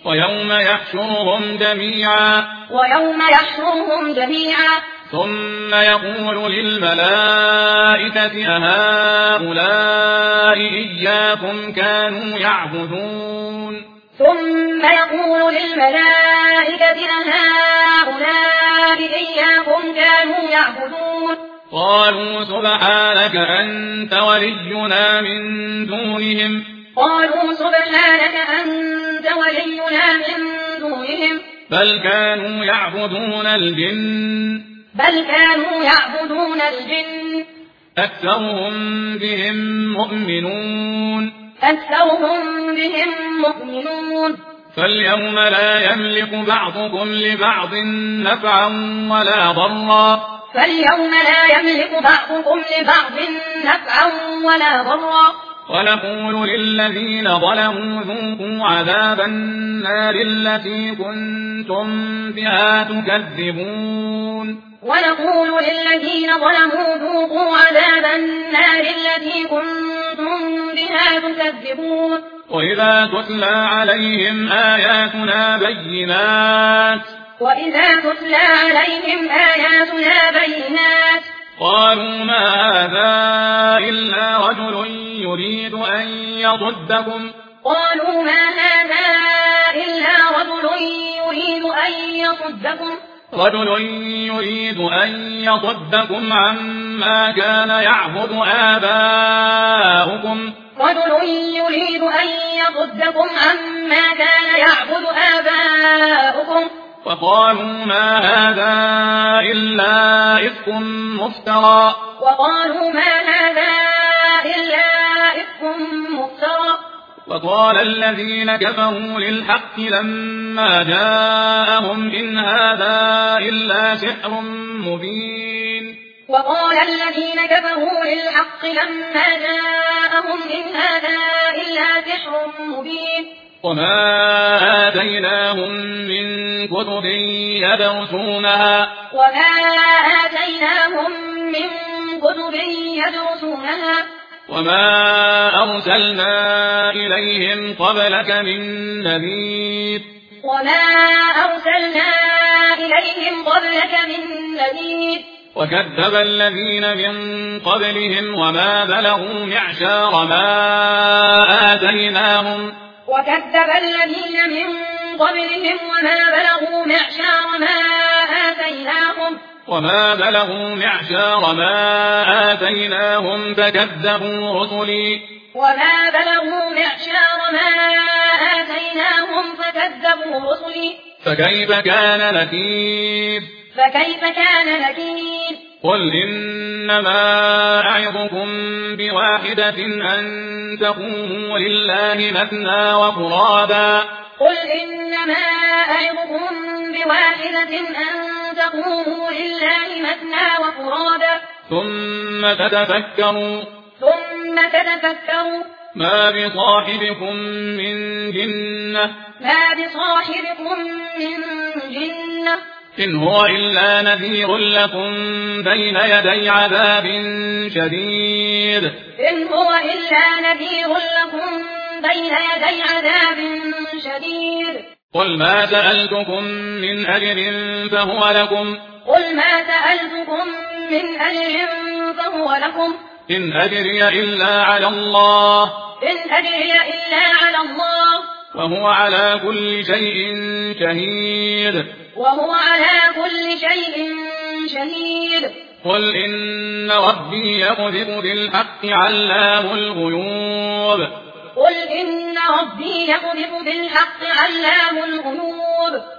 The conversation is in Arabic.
ويوم يحشرهم جميعا ثم يقول للملائكة أهؤلاء إياكم كانوا يعبدون قالوا سبحانك أنت ولينا من دونهم بل كانوا يعبدون الجن أكثرهم بهم مؤمنون فاليوم لا يملك بعضكم لبعض نفعا ولا ضرا ونقول للذين ظلموا ذوقوا عذاب النار التي كنتم بها تكذبون وإذا تتلى عليهم آياتنا بينات قالوا ما هذا إلا رجل يريد أن يصدكم عما كان يعبد آباؤكم وقالوا ما هذا إلا إفك مفترى وقال الذين كفروا للحق لما جاءهم إن هذا إلا سحر مبين وما آتيناهم من كتب يدرسونها وما أرسلنا إليهم قبلك من نذير وكذب الذين من قبلهم وما بلغوا معشار ما آتيناهم فكذبوا رسلي فكيف كان نكير قل إنما أعظكم بواحدة أن تقوموا لله مثنى وفرادا ثم تتفكروا ما بصاحبكم من جنة إن هو إلا نذير لكم بين يدي عذاب شديد قل ما سألتكم من أجر فهو لكم إن أجري إلا على الله وهو على كل شيء شهيد قل إن ربي يقذف بالحق علام الغيوب